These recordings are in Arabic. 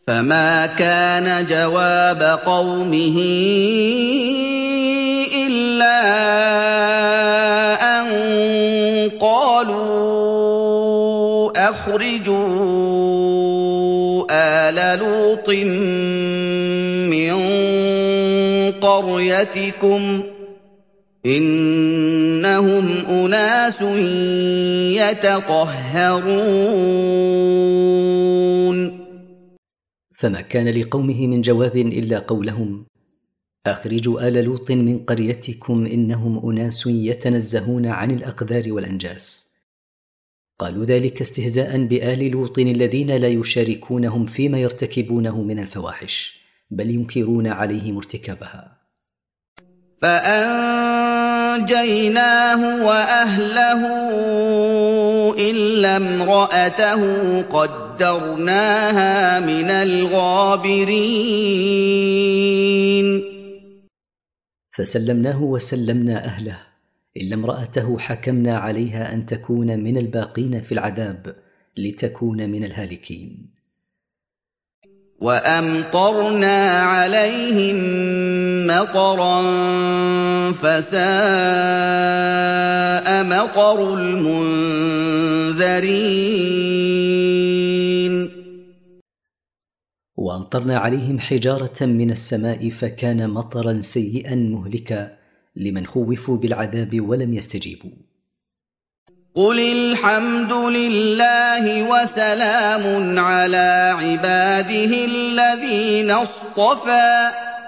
فما كان جواب قومه إلا أن قالوا أخرجوا آل لوط من قريتكم إنهم أناس يتطهرون. فما كان لقومه من جواب إلا قولهم أخرجوا آل لوط من قريتكم إنهم أناس يتنزهون عن الأقذار والأنجاس. قالوا ذلك استهزاء بآل لوط الذين لا يشاركونهم فيما يرتكبونه من الفواحش، بل ينكرون عليهم ارتكابها. فأنجيناه وأهله إلا امرأته قدرناها من الغابرين. فسلمناه وسلمنا أهله إلا امرأته حكمنا عليها أن تكون من الباقين في العذاب لتكون من الهالكين. وأمطرنا عليهم مطرا فساء مطر المنذرين. وأمطرنا عليهم حجارة من السماء فكان مطرا سيئا مهلكا لمن خوفوا بالعذاب ولم يستجيبوا. قل الحمد لله وسلام على عباده الذين اصطفى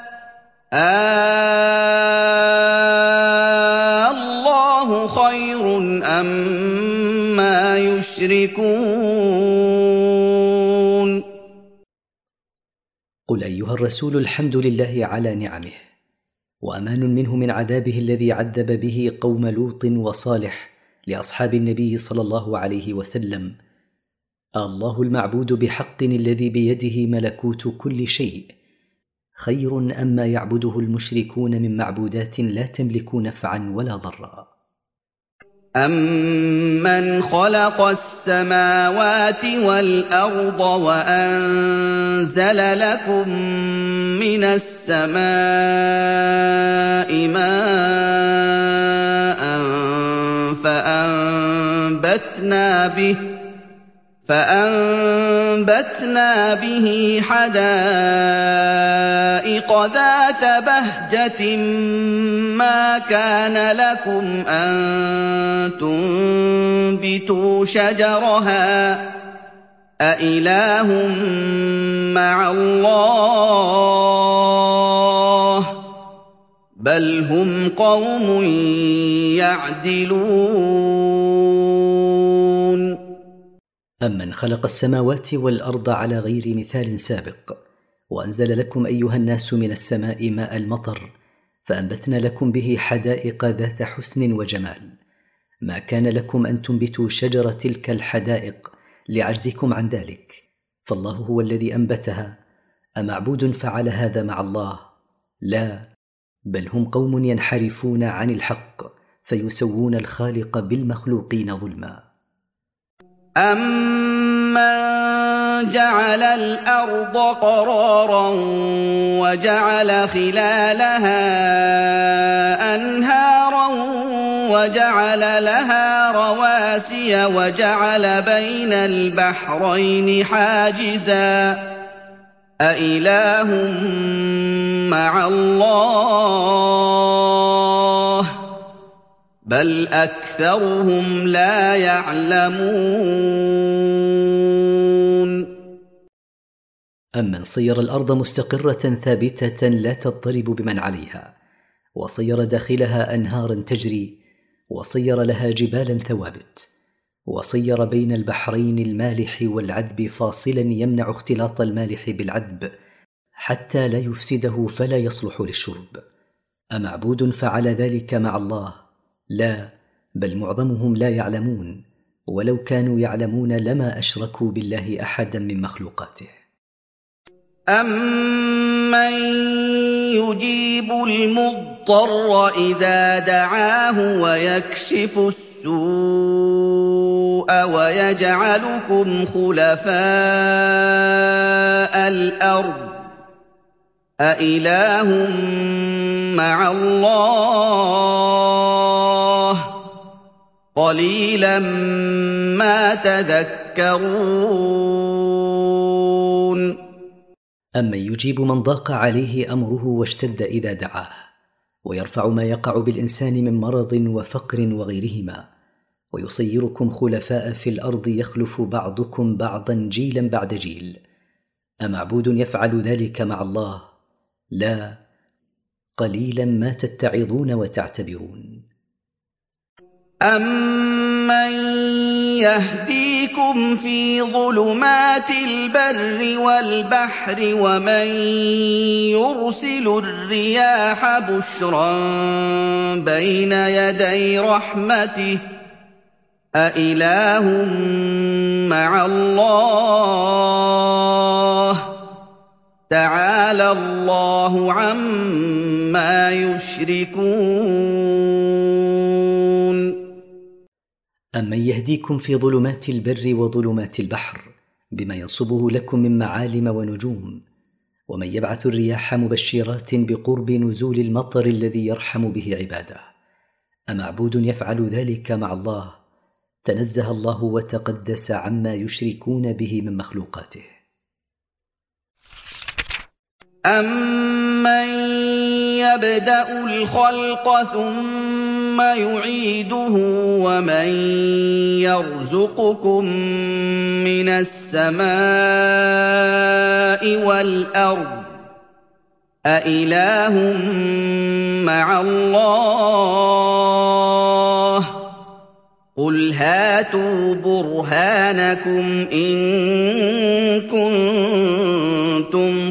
الله خير أما يشركون. قل أيها الرسول الحمد لله على نعمه وأمان منه من عذابه الذي عذب به قوم لوط وصالح لأصحاب النبي صلى الله عليه وسلم. الله المعبود بحق الذي بيده ملكوت كل شيء خير أما يعبده المشركون من معبودات لا تملك نفعا ولا ضرا. أَمَّنْ خَلَقَ السَّمَاوَاتِ وَالْأَرْضَ وَأَنزَلَ لَكُم مِّنَ السَّمَاءِ مَاءً فَأَنبَتْنَا بِهِ حَدَائِقَ ذَاتَ بَهْجَةٍ مَّا كَانَ لَكُمْ أَن تُنبِتُوا شَجَرَهَا أَإِلَٰهٌ مَّعَ اللَّهِ ۚ بَلْ هُمْ قَوْمٌ يَعْدِلُونَ. أمن خلق السماوات والأرض على غير مثال سابق وأنزل لكم أيها الناس من السماء ماء المطر فأنبتنا لكم به حدائق ذات حسن وجمال، ما كان لكم أن تنبتوا شجر تلك الحدائق لعجزكم عن ذلك، فالله هو الذي أنبتها. أمعبود فعل هذا مع الله؟ لا، بل هم قوم ينحرفون عن الحق فيسوون الخالق بالمخلوقين ظلما. أَمَّن جَعَلَ الْأَرْضَ قَرَارًا وَجَعَلَ خِلَالَهَا أَنْهَارًا وَجَعَلَ لَهَا رَوَاسِيَ وَجَعَلَ بَيْنَ الْبَحْرَيْنِ حَاجِزًا أَإِلَٰهٌ مَّعَ اللَّهِ ۚ بَلْ أَكْثَرُهُمْ لَا يَعْلَمُونَ. أمن صير الأرض مستقرة ثابتة لا تضطرب بمن عليها، وصير داخلها أنهارا تجري، وصير لها جبالا ثوابت، وصير بين البحرين المالح والعذب فاصلا يمنع اختلاط المالح بالعذب حتى لا يفسده فلا يصلح للشرب. أمعبود فعل ذلك مع الله؟ لا، بل معظمهم لا يعلمون، ولو كانوا يعلمون لما أشركوا بالله أحدا من مخلوقاته. أَمَّن يُجِيبُ الْمُضْطَرَّ إِذَا دَعَاهُ وَيَكْشِفُ السُّوءَ وَيَجْعَلُكُمْ خُلَفَاءَ الْأَرْضِ أَإِلَٰهٌ مَّعَ اللَّهِ ۚ قَلِيلًا مَّا تَذَكَّرُونَ أمن يجيب من ضاق عليه أمره واشتد إذا دعاه، ويرفع ما يقع بالإنسان من مرض وفقر وغيرهما، ويصيركم خلفاء في الأرض يخلف بعضكم بعضا جيلا بعد جيل. أمعبود يفعل ذلك مع الله؟ لا، قليلا ما تتعظون وتعتبرون. أَمَّن يَهْدِيكُمْ فِي ظُلُمَاتِ الْبَرِّ وَالْبَحْرِ وَمَن يُرْسِلُ الرِّيَاحَ بُشْرًا بَيْنَ يَدَيْ رَحْمَتِهِ أَإِلَٰهٌ مَّعَ اللَّهِ ۚ تَعَالَى اللَّهُ عَمَّا يُشْرِكُونَ أمن يهديكم في ظلمات البر وظلمات البحر بما ينصبه لكم من معالم ونجوم، ومن يبعث الرياح مبشرات بقرب نزول المطر الذي يرحم به عباده. أمعبود يفعل ذلك مع الله؟ تنزه الله وتقدس عما يشركون به من مخلوقاته. أَمَّن يَبْدَأُ الْخَلْقَ ثُمَّ يُعِيدُهُ وَمَن يَرْزُقُكُم مِّنَ السَّمَاءِ وَالْأَرْضِ أَإِلَٰهٌ مَّعَ اللَّهِ ۚ قُلْ هَاتُوا بُرْهَانَكُمْ إِن كُنتُمْ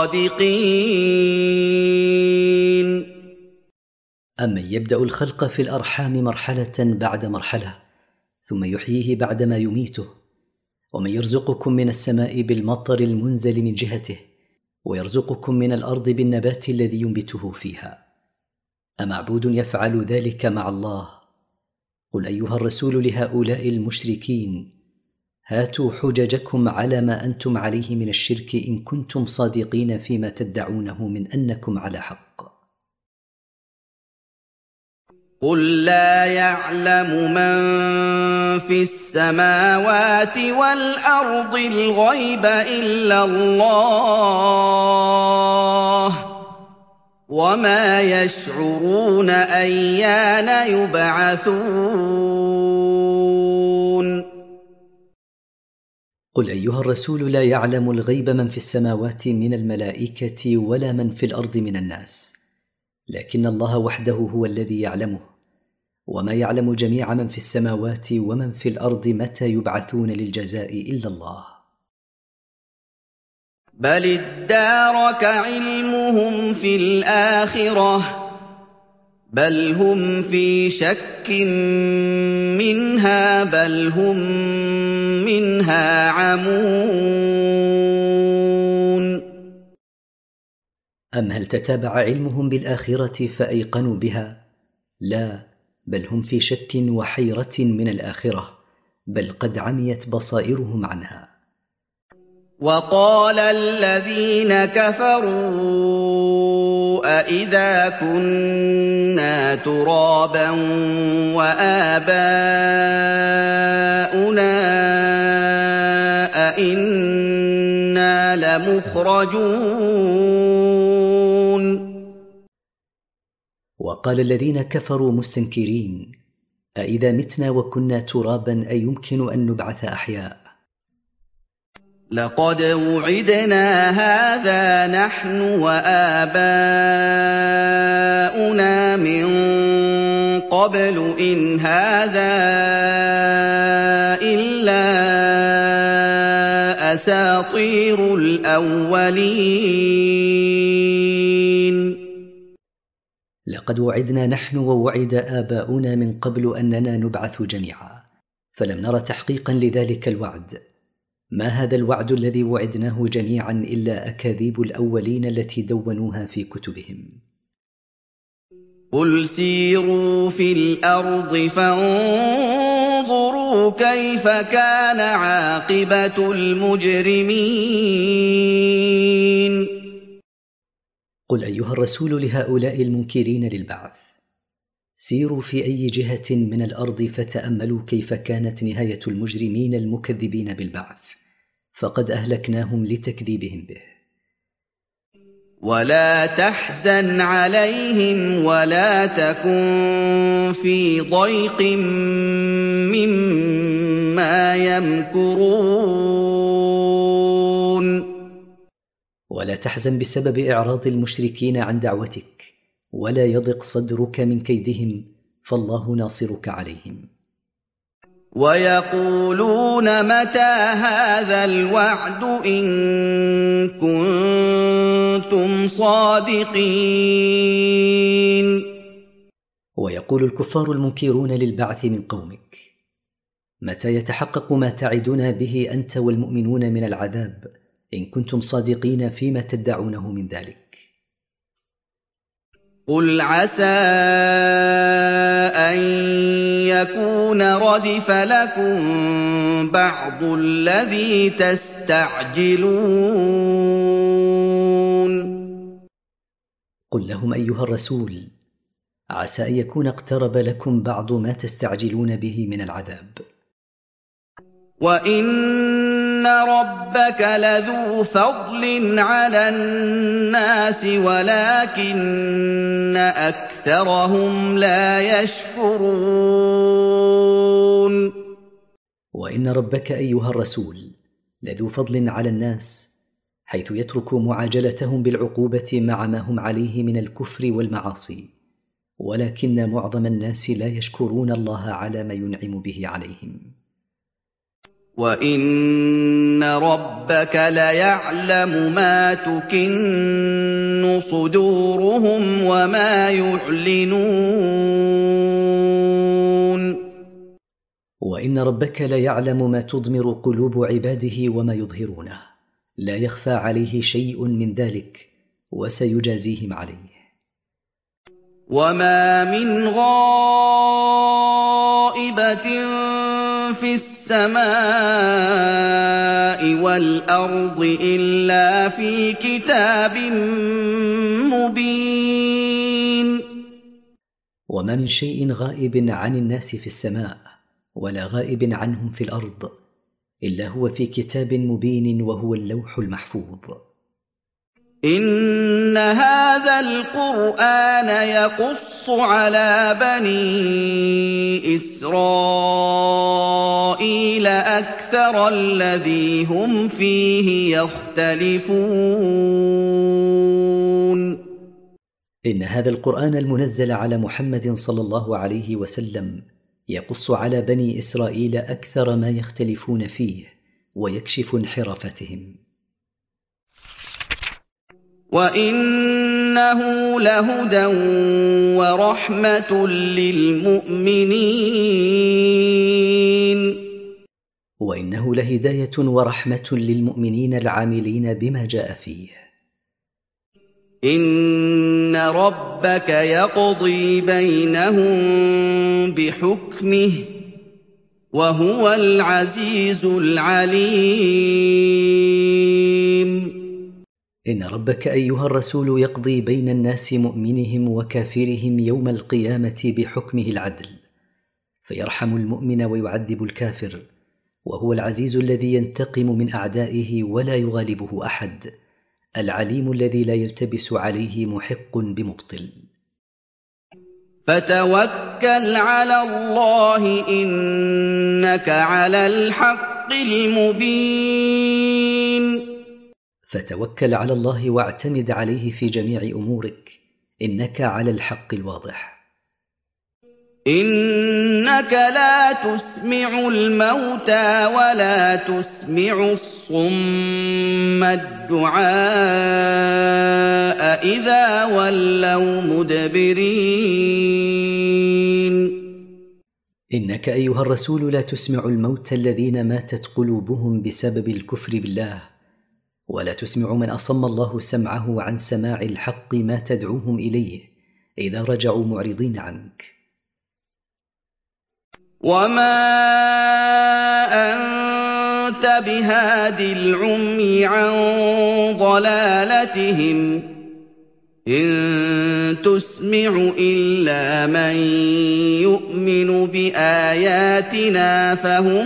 صَادِقِينَ أمن يبدأ الخلق في الأرحام مرحلة بعد مرحلة ثم يحييه بعدما يميته، ومن يرزقكم من السماء بالمطر المنزل من جهته، ويرزقكم من الأرض بالنبات الذي ينبته فيها. أمعبود يفعل ذلك مع الله؟ قل أيها الرسول لهؤلاء المشركين: هاتوا حججكم على ما أنتم عليه من الشرك إن كنتم صادقين فيما تدعونه من أنكم على حق. قُل لَّا يَعْلَمُ مَن فِي السَّمَاوَاتِ وَالْأَرْضِ الْغَيْبَ إِلَّا اللَّهُ ۚ وَمَا يَشْعُرُونَ أَيَّانَ يُبْعَثُونَ قل أيها الرسول: لا يعلم الغيب من في السماوات من الملائكة ولا من في الأرض من الناس، لكن الله وحده هو الذي يعلمه، وما يعلم جميع من في السماوات ومن في الأرض متى يبعثون للجزاء إلا الله. بل ادارك علمهم في الآخرة بل هم في شك منها بل هم منها عمون. أم هل تتابع علمهم بالآخرة فأيقنوا بها؟ لا، بل هم في شك وحيرة من الآخرة، بل قد عميت بصائرهم عنها. وقال الذين كفروا أإذا كنا ترابا وآباؤنا أإنا لمخرجون. وقال الذين كفروا مستنكرين: أإذا متنا وكنا ترابا أيمكن أن نبعث أحياء؟ لقد وعدنا هذا نحن وآباؤنا من قبل إن هذا إلا أساطير الأولين. لقد وعدنا نحن ووعد آباؤنا من قبل أننا نبعث جميعا، فلم نر تحقيقا لذلك الوعد. ما هذا الوعد الذي وعدناه جميعا إلا أكاذيب الأولين التي دونوها في كتبهم. قل سيروا في الأرض فانظروا كيف كان عاقبة المجرمين. قل أيها الرسول لهؤلاء المنكرين للبعث: سيروا في أي جهة من الأرض فتأملوا كيف كانت نهاية المجرمين المكذبين بالبعث، فقد أهلكناهم لتكذيبهم به. ولا تحزن عليهم ولا تكن في ضيق مما يمكرون. ولا تحزن بسبب إعراض المشركين عن دعوتك، ولا يضق صدرك من كيدهم، فالله ناصرك عليهم. ويقولون متى هذا الوعد إن كنتم صادقين. ويقول الكفار المنكرون للبعث من قومك: متى يتحقق ما تعدنا به أنت والمؤمنون من العذاب إن كنتم صادقين فيما تدعونه من ذلك؟ قل عسى أن يكون ردف لكم بعض الذي تستعجلون. قل لهم أيها الرسول: عسى أن يكون اقترب لكم بعض ما تستعجلون به من العذاب. وإن ربك لذو فضل على الناس ولكن أكثرهم لا يشكرون. وإن ربك أيها الرسول لذو فضل على الناس، حيث يترك معاجلتهم بالعقوبة مع ما هم عليه من الكفر والمعاصي، ولكن معظم الناس لا يشكرون الله على ما ينعم به عليهم. وَإِنَّ رَبَّكَ لَيَعْلَمُ مَا تُكِنُّ صُدُورُهُمْ وَمَا يُعْلِنُونَ. وإن ربك ليعلم ما تضمر قلوب عباده وما يظهرونه، لا يخفى عليه شيء من ذلك، وسيجازيهم عليه. وَمَا مِنْ غَائِبَةٍ في السماء والأرض إلا في كتاب مبين. وما من شيء غائب عن الناس في السماء ولا غائب عنهم في الأرض إلا هو في كتاب مبين، وهو اللوح المحفوظ. إن هذا القرآن يقص على بني إسرائيل أكثر الذي هم فيه يختلفون. إن هذا القرآن المنزل على محمد صلى الله عليه وسلم يقص على بني إسرائيل أكثر ما يختلفون فيه، ويكشف انحرافتهم. وَإِنَّهُ لَهُدًى وَرَحْمَةٌ لِّلْمُؤْمِنِينَ. وإنه لهداية ورحمة للمؤمنين العاملين بما جاء فيه. إِنَّ رَبَّكَ يَقْضِي بَيْنَهُم بِحُكْمِهِ وَهُوَ الْعَزِيزُ الْعَلِيمُ. إن ربك أيها الرسول يقضي بين الناس مؤمنهم وكافرهم يوم القيامة بحكمه العدل، فيرحم المؤمن ويعذب الكافر، وهو العزيز الذي ينتقم من أعدائه ولا يغالبه أحد، العليم الذي لا يلتبس عليه محق بمبطل. فتوكل على الله إنك على الحق المبين. فتوكل على الله واعتمد عليه في جميع أمورك، إنك على الحق الواضح. إنك لا تسمع الموتى ولا تسمع الصم الدعاء إذا ولوا مدبرين. إنك أيها الرسول لا تسمع الموتى الذين ماتت قلوبهم بسبب الكفر بالله، ولا تسمع من أصم الله سمعه عن سماع الحق ما تدعوهم إليه إذا رجعوا معرضين عنك. وما أنت بهاد العمي عن ضلالتهم إن تسمع إلا من يؤمن بآياتنا فهم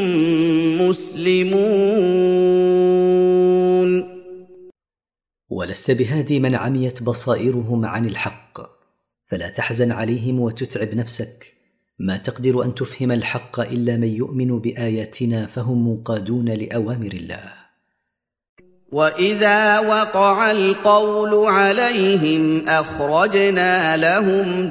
مسلمون. ولست بهادي من عميت بصائرهم عن الحق، فلا تحزن عليهم وتتعب نفسك، ما تقدر أن تفهم الحق إلا من يؤمن بآياتنا فهم منقادون لأوامر الله. وإذا وقع القول عليهم أخرجنا لهم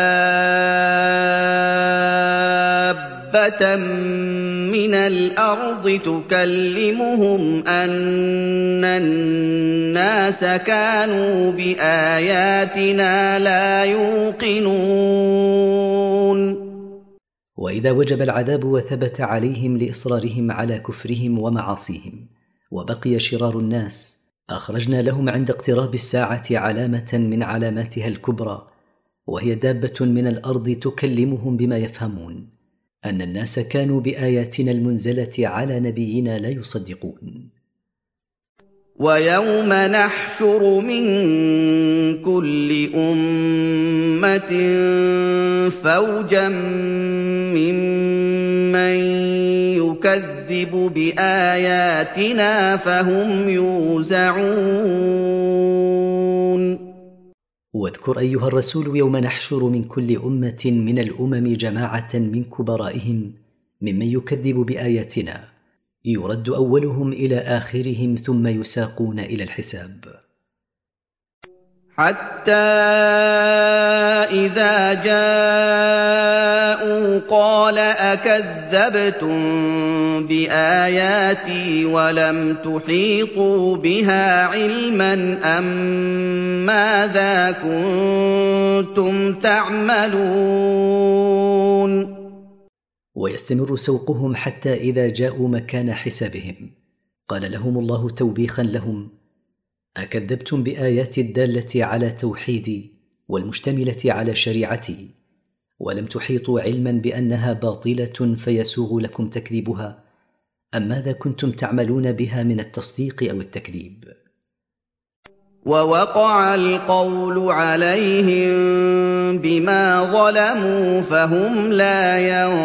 دابة من الأرض تكلمهم أن الناس كانوا بآياتنا لا يوقنون. وإذا وجب العذاب وثبت عليهم لإصرارهم على كفرهم ومعاصيهم وبقي شرار الناس، أخرجنا لهم عند اقتراب الساعة علامة من علاماتها الكبرى، وهي دابة من الأرض تكلمهم بما يفهمون أن الناس كانوا بآياتنا المنزلة على نبينا لا يصدقون. ويوم نحشر من كل أمة فوجا ممن يكذب بآياتنا فهم يوزعون. واذكر أيها الرسول يوم نحشر من كل أمة من الأمم جماعة من كبرائهم ممن يكذب بآياتنا، يرد أولهم إلى آخرهم ثم يساقون إلى الحساب. حتى إذا جاءوا قال أكذبتم بآياتي ولم تحيطوا بها علما أم ماذا كنتم تعملون. ويستمر سوقهم حتى إذا جاءوا مكان حسابهم قال لهم الله توبيخا لهم: أكذبتم بآيات الدالة على توحيدي والمشتملة على شريعتي ولم تحيطوا علما بأنها باطلة فيسوغ لكم تكذيبها، أم ماذا كنتم تعملون بها من التصديق أو التكذيب؟ ووقع القول عليهم بما ظلموا فهم لا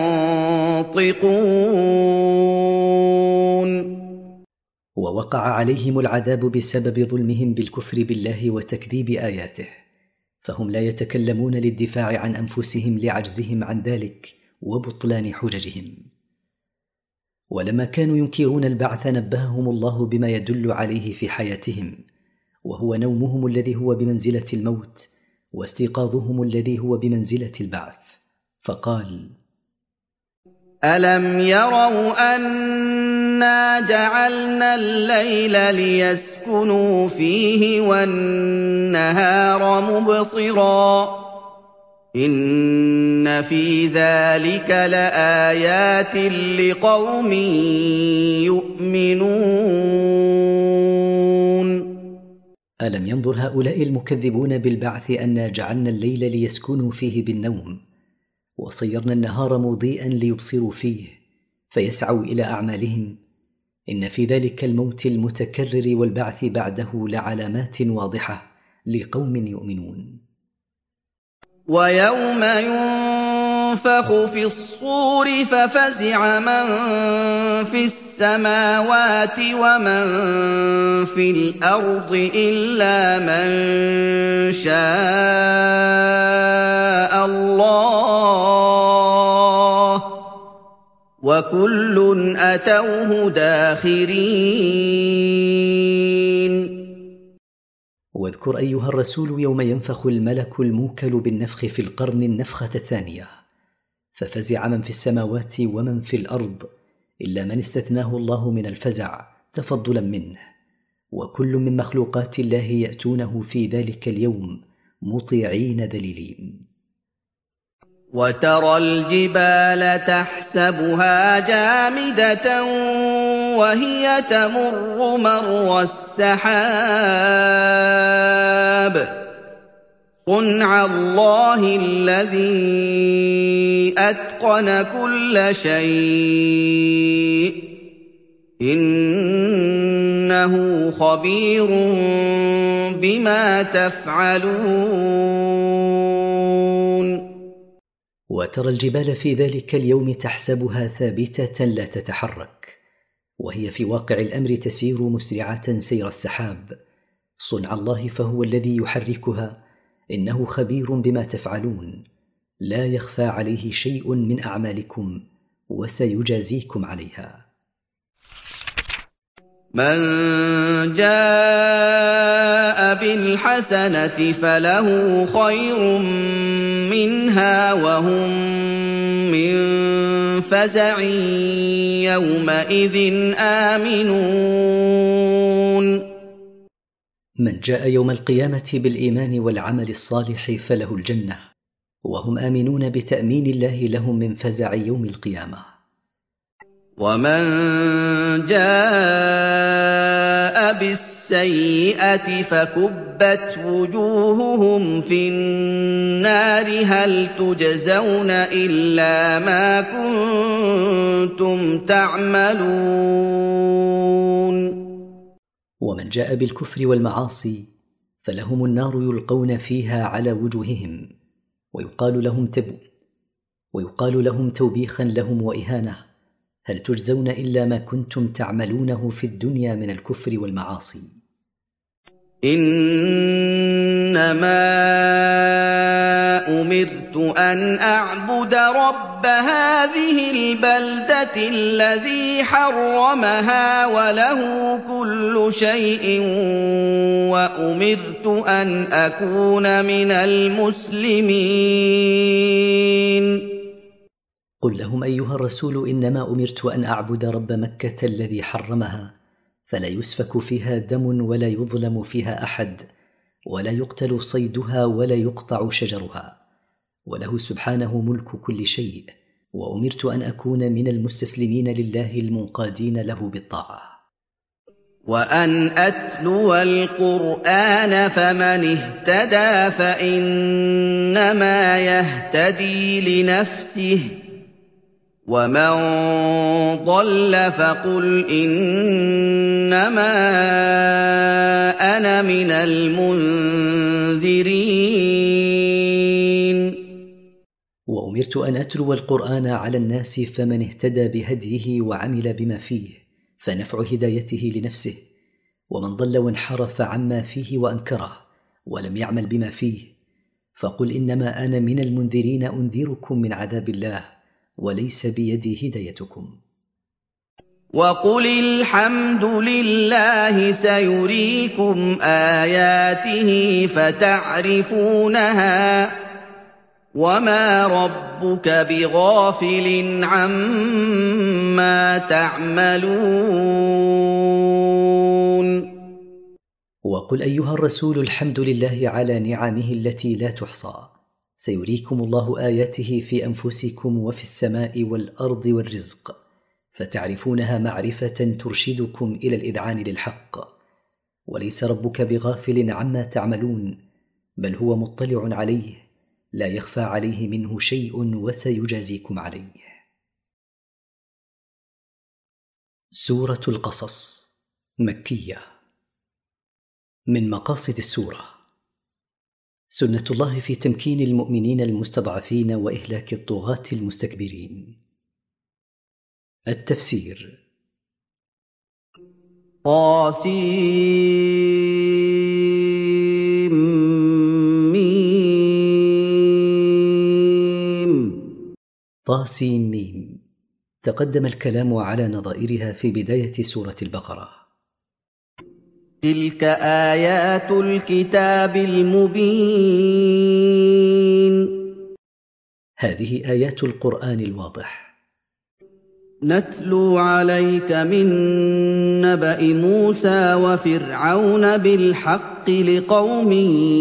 ينطقون. ووقع عليهم العذاب بسبب ظلمهم بالكفر بالله وتكذيب آياته، فهم لا يتكلمون للدفاع عن أنفسهم لعجزهم عن ذلك وبطلان حججهم. ولما كانوا ينكرون البعث نبههم الله بما يدل عليه في حياتهم، وهو نومهم الذي هو بمنزلة الموت واستيقاظهم الذي هو بمنزلة البعث، فقال: ألم يروا أنا جعلنا الليل ليسكنوا فيه والنهار مبصرا إن في ذلك لآيات لقوم يؤمنون. ألم ينظر هؤلاء المكذبون بالبعث أنا جعلنا الليل ليسكنوا فيه بالنوم وصيرنا النهار مضيئا ليبصروا فيه فيسعوا إلى أعمالهم، إن في ذلك الموت المتكرر والبعث بعده لعلامات واضحة لقوم يؤمنون. ويوم ينفخ في الصور ففزع من في السماوات ومن في الأرض إلا من شاء الله وكل أتوه داخرين. واذكر أيها الرسول يوم ينفخ الملك الموكل بالنفخ في القرن النفخة الثانية، ففزع من في السماوات ومن في الأرض إلا من استثناه الله من الفزع تفضلا منه، وكل من مخلوقات الله يأتونه في ذلك اليوم مطيعين ذليلين. وترى الجبال تحسبها جامدة وهي تمر مر السحاب صنع الله الذي أتقن كل شيء إنه إِنَّهُ خَبِيرٌ بِمَا تَفْعَلُونَ وترى الجبال في ذلك اليوم تحسبها ثابتة لا تتحرك، وهي في واقع الأمر تسير مسرعة سير السحاب. صنع الله فهو الذي يحركها، إنه خبير بما تفعلون، لا يخفى عليه شيء من أعمالكم وسيجازيكم عليها. من جاء بالحسنة فله خير منها وهم من فزع يومئذ آمنون. من جاء يوم القيامة بالإيمان والعمل الصالح فله الجنة، وهم آمنون بتأمين الله لهم من فزع يوم القيامة. ومن جاء بالسيئة فكبت وجوههم في النار هل تجزون إلا ما كنتم تعملون. ومن جاء بالكفر والمعاصي فلهم النار يلقون فيها على وجوههم، ويقال لهم توبيخا لهم وإهانة: هل تجزون إلا ما كنتم تعملونه في الدنيا من الكفر والمعاصي. إنما أمرت أن أعبد رب هذه البلدة الذي حرمها وله كل شيء وأمرت أن أكون من المسلمين. قل لهم أيها الرسول: إنما أمرت أن أعبد رب مكة الذي حرمها، فلا يسفك فيها دم ولا يظلم فيها أحد ولا يقتل صيدها ولا يقطع شجرها، وله سبحانه ملك كل شيء، وأمرت أن أكون من المستسلمين لله المنقادين له بالطاعة. وأن أتلو القرآن فمن اهتدى فإنما يهتدي لنفسه ومن ضل فقل إنما أنا من المنذرين. وأمرت أن أتلو القرآن على الناس فمن اهتدى بهديه وعمل بما فيه فنفع هدايته لنفسه، ومن ضل وانحرف عما فيه وأنكره ولم يعمل بما فيه فقل إنما أنا من المنذرين أنذركم من عذاب الله وليس بيدي هدايتكم. وقل الحمد لله سيريكم آياته فتعرفونها وما ربك بغافل عما تعملون. وقل أيها الرسول: الحمد لله على نعمه التي لا تحصى، سيريكم الله آياته في أنفسكم وفي السماء والأرض والرزق، فتعرفونها معرفة ترشدكم إلى الإذعان للحق، وليس ربك بغافل عما تعملون، بل هو مطلع عليه، لا يخفى عليه منه شيء وسيجازيكم عليه. سورة القصص مكية. من مقاصد السورة سنة الله في تمكين المؤمنين المستضعفين وإهلاك الطغاة المستكبرين. التفسير. طاسيم. تقدم الكلام على نظائرها في بداية سورة البقرة. تلك آيات الكتاب المبين. هذه آيات القرآن الواضح. نتلو عليك من نبأ موسى وفرعون بالحق لقوم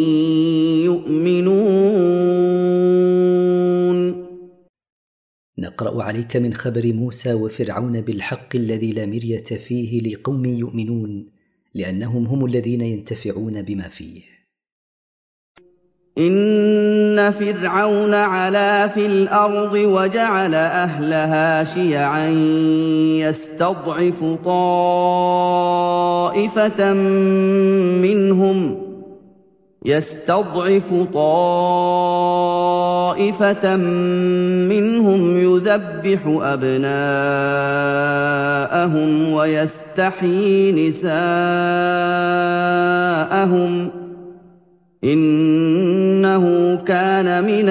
يؤمنون. نقرأ عليك من خبر موسى وفرعون بالحق الذي لا مرية فيه لقوم يؤمنون، لأنهم هم الذين ينتفعون بما فيه. إن إن فرعون علا في الأرض وجعل أهلها شيعا يستضعف طائفة منهم يذبح أبناءهم ويستحيي نساءهم إنه كان من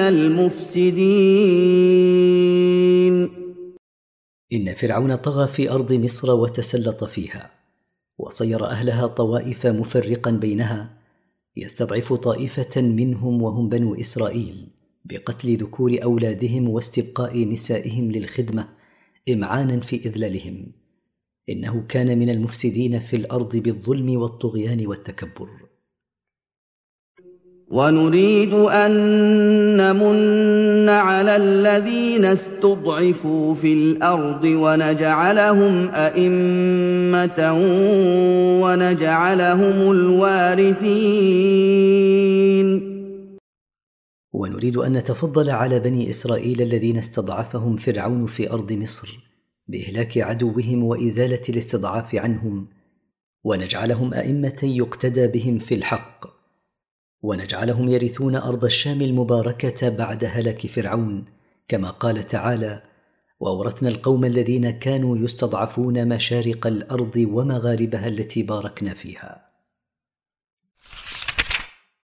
المفسدين. إن فرعون طغى في أرض مصر وتسلط فيها، وصير أهلها طوائف مفرقا بينها، يستضعف طائفة منهم وهم بنو إسرائيل بقتل ذكور أولادهم واستبقاء نسائهم للخدمة إمعانا في إذلالهم. إنه كان من المفسدين في الأرض بالظلم والطغيان والتكبر. ونريد أن نمن على الذين استضعفوا في الأرض ونجعلهم أئمة ونجعلهم الوارثين. ونريد أن نتفضل على بني إسرائيل الذين استضعفهم فرعون في أرض مصر بإهلاك عدوهم وإزالة الاستضعاف عنهم، ونجعلهم أئمة يقتدى بهم في الحق، ونجعلهم يرثون أرض الشام المباركة بعد هلاك فرعون، كما قال تعالى: وأورثنا القوم الذين كانوا يستضعفون مشارق الأرض ومغاربها التي باركنا فيها.